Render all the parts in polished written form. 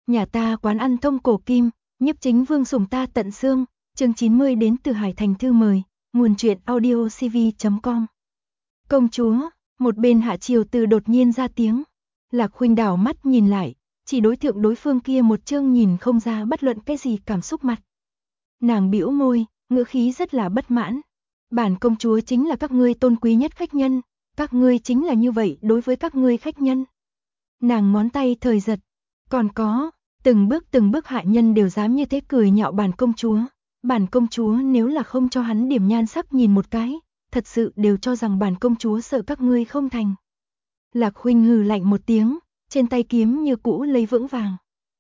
Nhà ta quán ăn thông cổ kim, nhiếp chính vương sủng ta tận xương, chương 90 đến từ Hải Thành thư mời, nguồn truyện audiocv.com. Công chúa, một bên Hạ Triều Từ đột nhiên ra tiếng. Lạc Khuynh đảo mắt nhìn lại, chỉ đối tượng đối phương kia một chương nhìn không ra bất luận cái gì cảm xúc mặt. Nàng bĩu môi, ngữ khí rất là bất mãn. Bản công chúa chính là các ngươi tôn quý nhất khách nhân, các ngươi chính là như vậy đối với các ngươi khách nhân. Nàng ngón tay thời giật, còn có, từng bước hạ nhân đều dám như thế cười nhạo bản công chúa. Bản công chúa nếu là không cho hắn điểm nhan sắc nhìn một cái, thật sự đều cho rằng bản công chúa sợ các ngươi không thành. Lạc Khuynh hừ lạnh một tiếng, trên tay kiếm như cũ lấy vững vàng.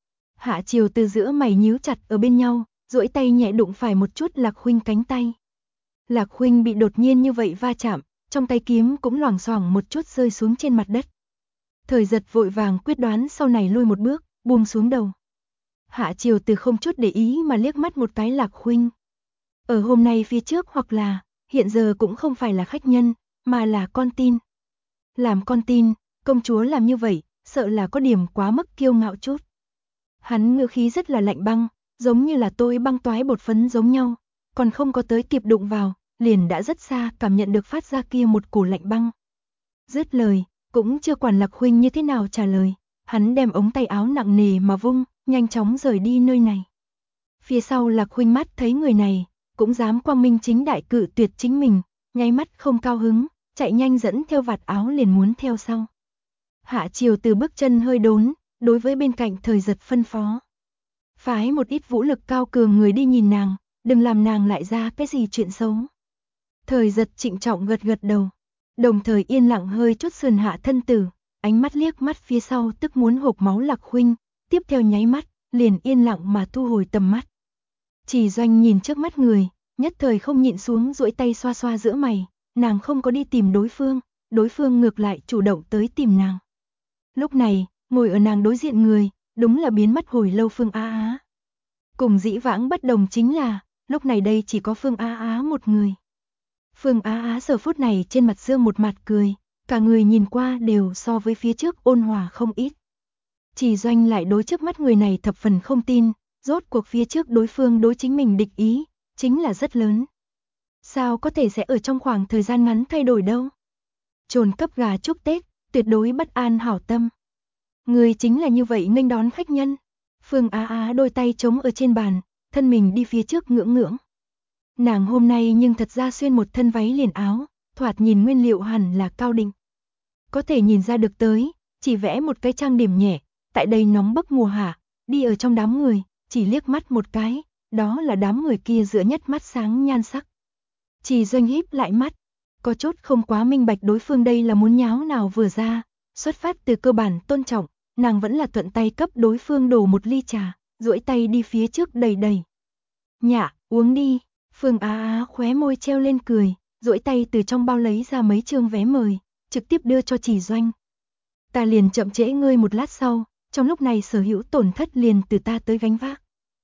Hạ Triều Từ giữa mày nhíu chặt ở bên nhau, duỗi tay nhẹ đụng phải một chút Lạc Khuynh cánh tay. Lạc Khuynh bị đột nhiên như vậy va chạm, trong tay kiếm cũng loảng xoảng một chút rơi xuống trên mặt đất. Thời giật vội vàng quyết đoán sau này lui một bước, buông xuống đầu. Hạ Triều Từ không chút để ý mà liếc mắt một cái Lạc Khuynh. Ở hôm nay phía trước hoặc là, hiện giờ cũng không phải là khách nhân, mà là con tin. Làm con tin, công chúa làm như vậy, sợ là có điểm quá mức kiêu ngạo chút. Hắn ngữ khí rất là lạnh băng, giống như là tôi băng toái bột phấn giống nhau, còn không có tới kịp đụng vào, liền đã rất xa cảm nhận được phát ra kia một cổ lạnh băng. Dứt lời, cũng chưa quản Lạc Khuynh như thế nào trả lời, hắn đem ống tay áo nặng nề mà vung, nhanh chóng rời đi nơi này. Phía sau Lạc Khuynh mắt thấy người này, cũng dám quang minh chính đại cự tuyệt chính mình, nháy mắt không cao hứng, chạy nhanh dẫn theo vạt áo liền muốn theo sau. Hạ Triều Từ bước chân hơi đốn, đối với bên cạnh thời giật phân phó. Phái một ít vũ lực cao cường người đi nhìn nàng, đừng làm nàng lại ra cái gì chuyện xấu. Thời giật trịnh trọng gật gật đầu, đồng thời yên lặng hơi chút sườn hạ thân tử, ánh mắt liếc mắt phía sau tức muốn hộc máu Lạc Khuynh, tiếp theo nháy mắt, liền yên lặng mà thu hồi tầm mắt. Chỉ Doanh nhìn trước mắt người, nhất thời không nhịn xuống duỗi tay xoa xoa giữa mày, nàng không có đi tìm đối phương ngược lại chủ động tới tìm nàng. Lúc này, ngồi ở nàng đối diện người, đúng là biến mất hồi lâu Phương Á Á. Cùng dĩ vãng bất đồng chính là, lúc này đây chỉ có Phương Á Á một người. Phương Á Á giờ phút này trên mặt dương một mặt cười, cả người nhìn qua đều so với phía trước ôn hòa không ít. Chỉ Doanh lại đối trước mắt người này thập phần không tin, rốt cuộc phía trước đối phương đối chính mình địch ý, chính là rất lớn. Sao có thể sẽ ở trong khoảng thời gian ngắn thay đổi đâu? Trồn cấp gà chúc Tết, tuyệt đối bất an hảo tâm. Người chính là như vậy nghênh đón khách nhân. Phương Á Á đôi tay chống ở trên bàn, thân mình đi phía trước ngưỡng ngưỡng. Nàng hôm nay nhưng thật ra xuyên một thân váy liền áo, thoạt nhìn nguyên liệu hẳn là cao định. Có thể nhìn ra được tới, chỉ vẽ một cái trang điểm nhẹ, tại đây nóng bức mùa hạ, đi ở trong đám người, chỉ liếc mắt một cái, đó là đám người kia giữa nhất mắt sáng nhan sắc. Chỉ Doanh híp lại mắt, có chút không quá minh bạch đối phương đây là muốn nháo nào vừa ra, xuất phát từ cơ bản tôn trọng, nàng vẫn là thuận tay cấp đối phương đổ một ly trà, duỗi tay đi phía trước đầy đầy. Nhạ, uống đi. Phương Á Á khóe môi treo lên cười, duỗi tay từ trong bao lấy ra mấy trương vé mời, trực tiếp đưa cho Chỉ Doanh. Ta liền chậm trễ ngươi một lát sau, trong lúc này sở hữu tổn thất liền từ ta tới gánh vác.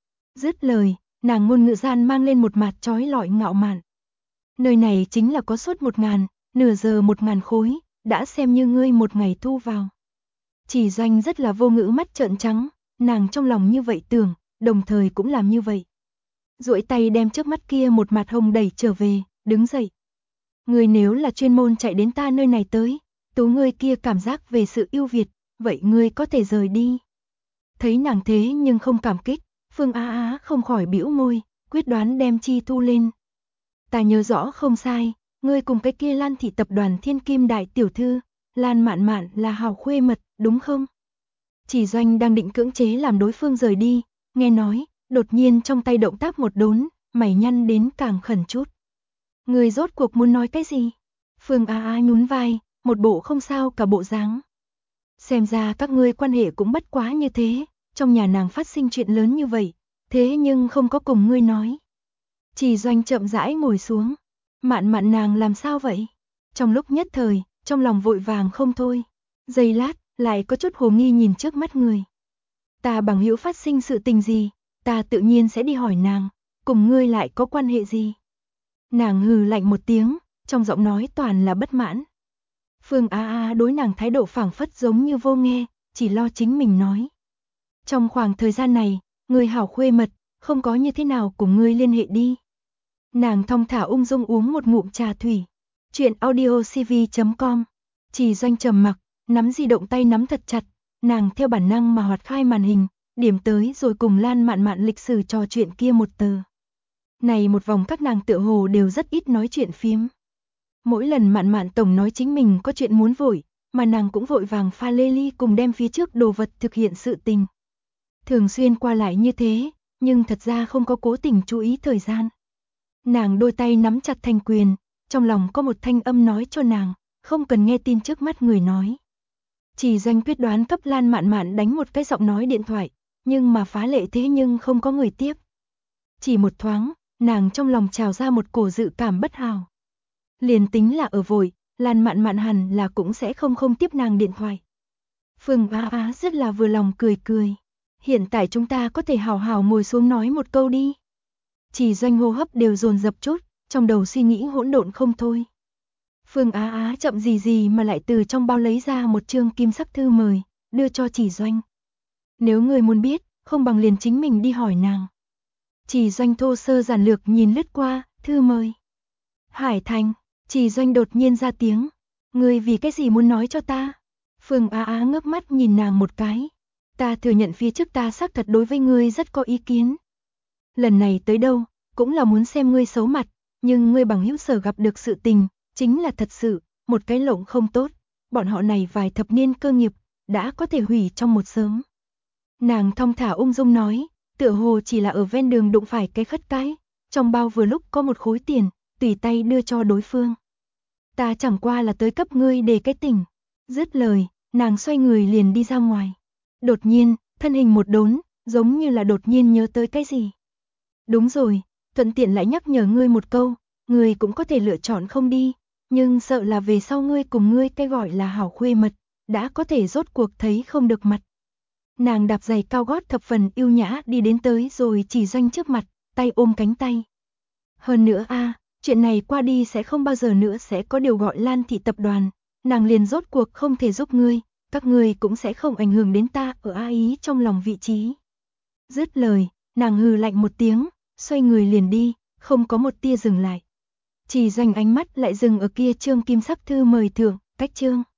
Dứt lời, nàng ngôn ngữ gian mang lên một mặt trói lọi ngạo mạn. Nơi này chính là có suốt 1.000, nửa giờ 1.000 khối, đã xem như ngươi một ngày thu vào. Chỉ Doanh rất là vô ngữ mắt trợn trắng, nàng trong lòng như vậy tưởng, đồng thời cũng làm như vậy. Duỗi tay đem trước mắt kia một mặt hồng đẩy trở về, đứng dậy. Ngươi nếu là chuyên môn chạy đến ta nơi này tới, tú ngươi kia cảm giác về sự ưu việt, vậy ngươi có thể rời đi. Thấy nàng thế nhưng không cảm kích, Phương Á Á không khỏi bĩu môi, quyết đoán đem chi thu lên. Ta nhớ rõ không sai, ngươi cùng cái kia Lan thị tập đoàn Thiên Kim đại tiểu thư, Lan Mạn Mạn là hảo khuê mật, đúng không? Chỉ Doanh đang định cưỡng chế làm đối phương rời đi, nghe nói, đột nhiên trong tay động tác một đốn, mày nhăn đến càng khẩn chút. Ngươi rốt cuộc muốn nói cái gì? Phương Á Á nhún vai, một bộ không sao cả bộ dáng. Xem ra các ngươi quan hệ cũng bất quá như thế, trong nhà nàng phát sinh chuyện lớn như vậy, thế nhưng không có cùng ngươi nói. Chỉ Doanh chậm rãi ngồi xuống, Mạn Mạn nàng làm sao vậy? Trong lúc nhất thời, trong lòng vội vàng không thôi, giây lát, lại có chút hồ nghi nhìn trước mắt người. Ta bằng hữu phát sinh sự tình gì, ta tự nhiên sẽ đi hỏi nàng, cùng ngươi lại có quan hệ gì? Nàng hừ lạnh một tiếng, trong giọng nói toàn là bất mãn. Phương Á Á đối nàng thái độ phảng phất giống như vô nghe, chỉ lo chính mình nói. Trong khoảng thời gian này, người hảo khuê mật, không có như thế nào cùng ngươi liên hệ đi. Nàng thong thả ung dung uống một ngụm trà thủy. Chuyện audiocv.com. Chỉ Doanh trầm mặc, nắm di động tay nắm thật chặt, nàng theo bản năng mà hoạt khai màn hình, điểm tới rồi cùng Lan Mạn Mạn lịch sử trò chuyện kia một tờ. Này một vòng các nàng tựa hồ đều rất ít nói chuyện phiếm. Mỗi lần Mạn Mạn tổng nói chính mình có chuyện muốn vội, mà nàng cũng vội vàng pha lê ly cùng đem phía trước đồ vật thực hiện sự tình. Thường xuyên qua lại như thế, nhưng thật ra không có cố tình chú ý thời gian. Nàng đôi tay nắm chặt thành quyền, trong lòng có một thanh âm nói cho nàng, không cần nghe tin trước mắt người nói. Chỉ Doanh quyết đoán cấp Lan Mạn Mạn đánh một cái giọng nói điện thoại, nhưng mà phá lệ thế nhưng không có người tiếp. Chỉ một thoáng, nàng trong lòng trào ra một cổ dự cảm bất hảo. Liền tính là ở vội, Lan Mạn Mạn hẳn là cũng sẽ không tiếp nàng điện thoại. Phương Á Á rất là vừa lòng cười cười. Hiện tại chúng ta có thể hào hào ngồi xuống nói một câu đi. Chỉ Doanh hô hấp đều dồn dập chút, trong đầu suy nghĩ hỗn độn không thôi. Phương Á Á chậm gì mà lại từ trong bao lấy ra một chương kim sắc thư mời, đưa cho Chỉ Doanh. Nếu người muốn biết, không bằng liền chính mình đi hỏi nàng. Chỉ Doanh thô sơ giản lược nhìn lướt qua, thư mời. Hải Thành, Chỉ Doanh đột nhiên ra tiếng. Người vì cái gì muốn nói cho ta? Phương Á Á ngước mắt nhìn nàng một cái. Ta thừa nhận phía trước ta xác thật đối với ngươi rất có ý kiến. Lần này tới đâu, cũng là muốn xem ngươi xấu mặt, nhưng ngươi bằng hữu Sở gặp được sự tình, chính là thật sự, một cái lộng không tốt, bọn họ này vài thập niên cơ nghiệp, đã có thể hủy trong một sớm. Nàng thong thả ung dung nói, tựa hồ chỉ là ở ven đường đụng phải cái khất cái, trong bao vừa lúc có một khối tiền, tùy tay đưa cho đối phương. Ta chẳng qua là tới cấp ngươi để cái tình. Dứt lời, nàng xoay người liền đi ra ngoài. Đột nhiên, thân hình một đốn, giống như là đột nhiên nhớ tới cái gì. Đúng rồi, thuận tiện lại nhắc nhở ngươi một câu, ngươi cũng có thể lựa chọn không đi, nhưng sợ là về sau ngươi cùng ngươi cái gọi là hảo khuê mật, đã có thể rốt cuộc thấy không được mặt. Nàng đạp giày cao gót thập phần yêu nhã đi đến tới rồi Chỉ Doanh trước mặt, tay ôm cánh tay. Hơn nữa chuyện này qua đi sẽ không bao giờ nữa sẽ có điều gọi Lan thị tập đoàn, nàng liền rốt cuộc không thể giúp ngươi, các ngươi cũng sẽ không ảnh hưởng đến ta ở A Ý trong lòng vị trí. Dứt lời, nàng hừ lạnh một tiếng, xoay người liền đi, không có một tia dừng lại. Chỉ Doanh ánh mắt lại dừng ở kia chương kim sắc thư mời thượng, cách chương.